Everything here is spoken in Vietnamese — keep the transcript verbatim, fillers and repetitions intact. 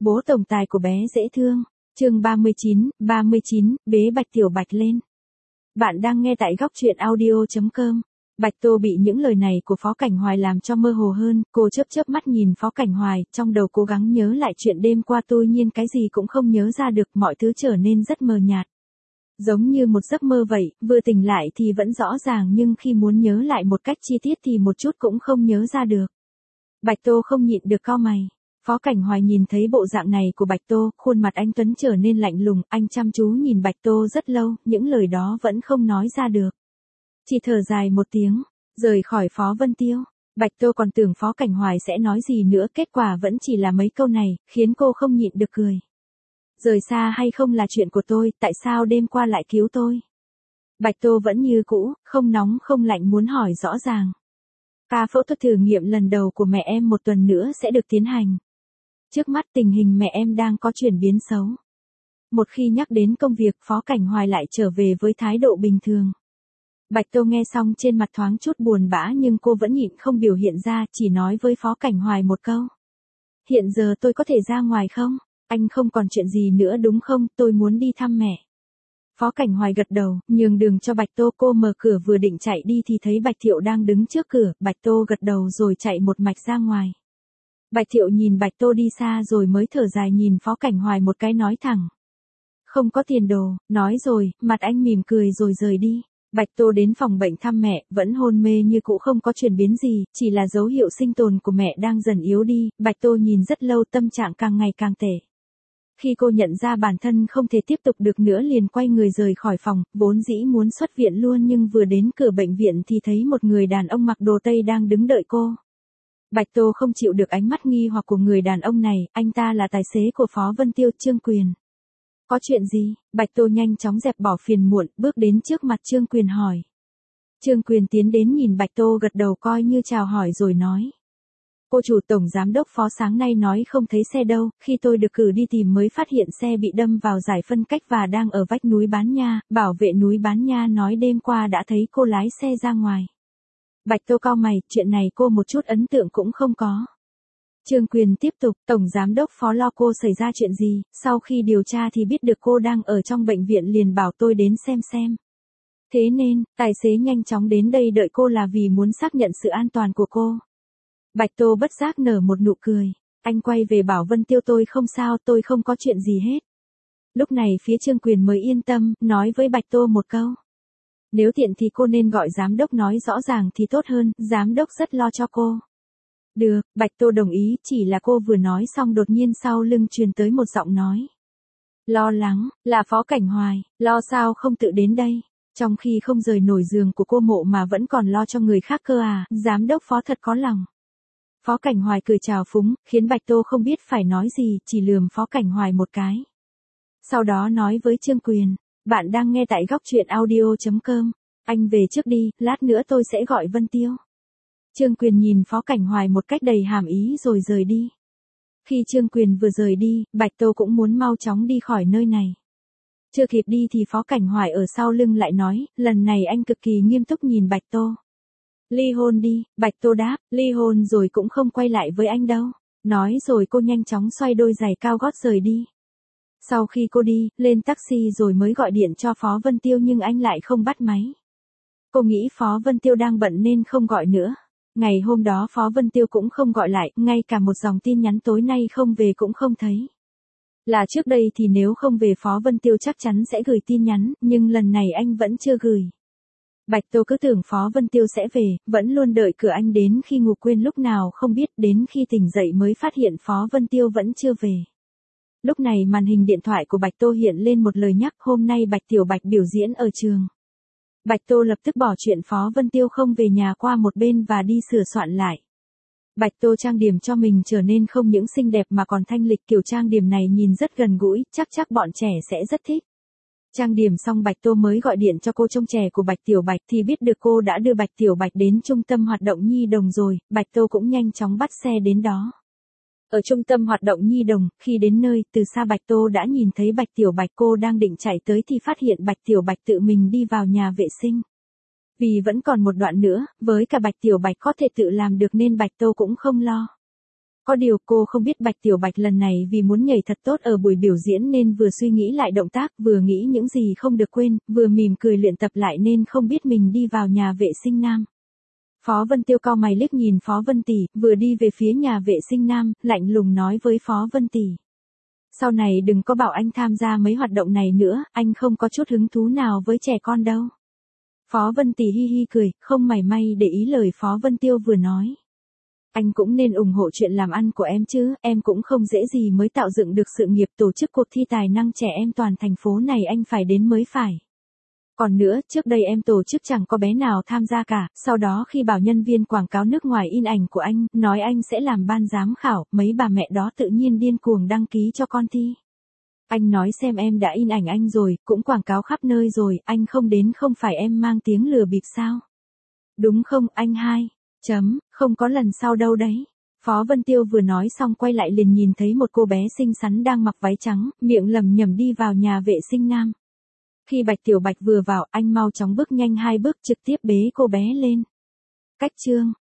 Bố tổng tài của bé dễ thương. Chương ba mươi chín, ba mươi chín, bế Bạch Tiểu Bạch lên. Bạn đang nghe tại góc truyện audio chấm com. Bạch Tô bị những lời này của Phó Cảnh Hoài làm cho mơ hồ hơn, cô chớp chớp mắt nhìn Phó Cảnh Hoài, trong đầu cố gắng nhớ lại chuyện đêm qua, tuy nhiên cái gì cũng không nhớ ra được, mọi thứ trở nên rất mờ nhạt. Giống như một giấc mơ vậy, vừa tỉnh lại thì vẫn rõ ràng nhưng khi muốn nhớ lại một cách chi tiết thì một chút cũng không nhớ ra được. Bạch Tô không nhịn được cau mày. Phó Cảnh Hoài nhìn thấy bộ dạng này của Bạch Tô, khuôn mặt anh tuấn trở nên lạnh lùng, anh chăm chú nhìn Bạch Tô rất lâu, những lời đó vẫn không nói ra được. Chỉ thở dài một tiếng, rời khỏi Phó Vân Tiêu. Bạch Tô còn tưởng Phó Cảnh Hoài sẽ nói gì nữa, kết quả vẫn chỉ là mấy câu này, khiến cô không nhịn được cười. Rời xa hay không là chuyện của tôi, tại sao đêm qua lại cứu tôi? Bạch Tô vẫn như cũ, không nóng không lạnh muốn hỏi rõ ràng. Ca phẫu thuật thử nghiệm lần đầu của mẹ em một tuần nữa sẽ được tiến hành. Trước mắt tình hình mẹ em đang có chuyển biến xấu. Một khi nhắc đến công việc, Phó Cảnh Hoài lại trở về với thái độ bình thường. Bạch Tô nghe xong trên mặt thoáng chút buồn bã nhưng cô vẫn nhịn không biểu hiện ra, chỉ nói với Phó Cảnh Hoài một câu. Hiện giờ tôi có thể ra ngoài không? Anh không còn chuyện gì nữa đúng không? Tôi muốn đi thăm mẹ. Phó Cảnh Hoài gật đầu, nhường đường cho Bạch Tô, cô mở cửa vừa định chạy đi thì thấy Bạch Thiệu đang đứng trước cửa, Bạch Tô gật đầu rồi chạy một mạch ra ngoài. Bạch Thiệu nhìn Bạch Tô đi xa rồi mới thở dài nhìn Phó Cảnh Hoài một cái nói thẳng. Không có tiền đồ, nói rồi, mặt anh mỉm cười rồi rời đi. Bạch Tô đến phòng bệnh thăm mẹ, vẫn hôn mê như cũ, không có chuyển biến gì, chỉ là dấu hiệu sinh tồn của mẹ đang dần yếu đi. Bạch Tô nhìn rất lâu, tâm trạng càng ngày càng tệ. Khi cô nhận ra bản thân không thể tiếp tục được nữa liền quay người rời khỏi phòng, vốn dĩ muốn xuất viện luôn nhưng vừa đến cửa bệnh viện thì thấy một người đàn ông mặc đồ Tây đang đứng đợi cô. Bạch Tô không chịu được ánh mắt nghi hoặc của người đàn ông này, anh ta là tài xế của Phó Vân Tiêu, Trương Quyền. Có chuyện gì? Bạch Tô nhanh chóng dẹp bỏ phiền muộn, bước đến trước mặt Trương Quyền hỏi. Trương Quyền tiến đến nhìn Bạch Tô gật đầu coi như chào hỏi rồi nói. Cô chủ tổng giám đốc Phó sáng nay nói không thấy xe đâu, khi tôi được cử đi tìm mới phát hiện xe bị đâm vào giải phân cách và đang ở vách núi Bán Nha, bảo vệ núi Bán Nha nói đêm qua đã thấy cô lái xe ra ngoài. Bạch Tô cau mày, chuyện này cô một chút ấn tượng cũng không có. Trương Quyền tiếp tục, tổng giám đốc Phó lo cô xảy ra chuyện gì, sau khi điều tra thì biết được cô đang ở trong bệnh viện liền bảo tôi đến xem xem. Thế nên, tài xế nhanh chóng đến đây đợi cô là vì muốn xác nhận sự an toàn của cô. Bạch Tô bất giác nở một nụ cười. Anh quay về bảo Vân Tiêu tôi không sao, tôi không có chuyện gì hết. Lúc này phía Trương Quyền mới yên tâm, nói với Bạch Tô một câu. Nếu tiện thì cô nên gọi giám đốc nói rõ ràng thì tốt hơn, giám đốc rất lo cho cô. Được, Bạch Tô đồng ý, chỉ là cô vừa nói xong đột nhiên sau lưng truyền tới một giọng nói. Lo lắng, là Phó Cảnh Hoài, lo sao không tự đến đây, trong khi không rời nổi giường của cô mộ mà vẫn còn lo cho người khác cơ à, giám đốc Phó thật có lòng. Phó Cảnh Hoài cười chào phúng, khiến Bạch Tô không biết phải nói gì, chỉ lườm Phó Cảnh Hoài một cái. Sau đó nói với Trương Quyền, bạn đang nghe tại góc truyện audio chấm com, anh về trước đi, lát nữa tôi sẽ gọi Vân Tiêu. Trương Quyền nhìn Phó Cảnh Hoài một cách đầy hàm ý rồi rời đi. Khi Trương Quyền vừa rời đi, Bạch Tô cũng muốn mau chóng đi khỏi nơi này. Chưa kịp đi thì Phó Cảnh Hoài ở sau lưng lại nói, lần này anh cực kỳ nghiêm túc nhìn Bạch Tô. Ly hôn đi, Bạch Tô đáp, ly hôn rồi cũng không quay lại với anh đâu. Nói rồi cô nhanh chóng xoay đôi giày cao gót rời đi. Sau khi cô đi, lên taxi rồi mới gọi điện cho Phó Vân Tiêu nhưng anh lại không bắt máy. Cô nghĩ Phó Vân Tiêu đang bận nên không gọi nữa. Ngày hôm đó Phó Vân Tiêu cũng không gọi lại, ngay cả một dòng tin nhắn tối nay không về cũng không thấy. Là trước đây thì nếu không về Phó Vân Tiêu chắc chắn sẽ gửi tin nhắn, nhưng lần này anh vẫn chưa gửi. Bạch Tô cứ tưởng Phó Vân Tiêu sẽ về, vẫn luôn đợi cửa anh đến khi ngủ quên lúc nào không biết, đến khi tỉnh dậy mới phát hiện Phó Vân Tiêu vẫn chưa về. Lúc này màn hình điện thoại của Bạch Tô hiện lên một lời nhắc, hôm nay Bạch Tiểu Bạch biểu diễn ở trường. Bạch Tô lập tức bỏ chuyện Phó Vân Tiêu không về nhà qua một bên và đi sửa soạn lại. Bạch Tô trang điểm cho mình trở nên không những xinh đẹp mà còn thanh lịch, kiểu trang điểm này nhìn rất gần gũi, chắc chắc bọn trẻ sẽ rất thích. Trang điểm xong Bạch Tô mới gọi điện cho cô trông trẻ của Bạch Tiểu Bạch thì biết được cô đã đưa Bạch Tiểu Bạch đến trung tâm hoạt động nhi đồng rồi, Bạch Tô cũng nhanh chóng bắt xe đến đó. Ở trung tâm hoạt động nhi đồng, khi đến nơi, từ xa Bạch Tô đã nhìn thấy Bạch Tiểu Bạch, cô đang định chạy tới thì phát hiện Bạch Tiểu Bạch tự mình đi vào nhà vệ sinh. Vì vẫn còn một đoạn nữa, với cả Bạch Tiểu Bạch có thể tự làm được nên Bạch Tô cũng không lo. Có điều cô không biết Bạch Tiểu Bạch lần này vì muốn nhảy thật tốt ở buổi biểu diễn nên vừa suy nghĩ lại động tác, vừa nghĩ những gì không được quên, vừa mỉm cười luyện tập lại nên không biết mình đi vào nhà vệ sinh nam. Phó Vân Tiêu cau mày liếc nhìn Phó Vân Tỷ, vừa đi về phía nhà vệ sinh nam, lạnh lùng nói với Phó Vân Tỷ. Sau này đừng có bảo anh tham gia mấy hoạt động này nữa, anh không có chút hứng thú nào với trẻ con đâu. Phó Vân Tỷ hi hi cười, không mảy may để ý lời Phó Vân Tiêu vừa nói. Anh cũng nên ủng hộ chuyện làm ăn của em chứ, em cũng không dễ gì mới tạo dựng được sự nghiệp tổ chức cuộc thi tài năng trẻ em toàn thành phố này anh phải đến mới phải. Còn nữa, trước đây em tổ chức chẳng có bé nào tham gia cả, sau đó khi bảo nhân viên quảng cáo nước ngoài in ảnh của anh, nói anh sẽ làm ban giám khảo, mấy bà mẹ đó tự nhiên điên cuồng đăng ký cho con thi. Anh nói xem em đã in ảnh anh rồi, cũng quảng cáo khắp nơi rồi, anh không đến không phải em mang tiếng lừa bịp sao? Đúng không anh hai? Chấm, không có lần sau đâu đấy. Phó Vân Tiêu vừa nói xong quay lại liền nhìn thấy một cô bé xinh xắn đang mặc váy trắng, miệng lẩm nhẩm đi vào nhà vệ sinh nam. Khi Bạch Tiểu Bạch vừa vào, anh mau chóng bước nhanh hai bước trực tiếp bế cô bé lên. Cách chương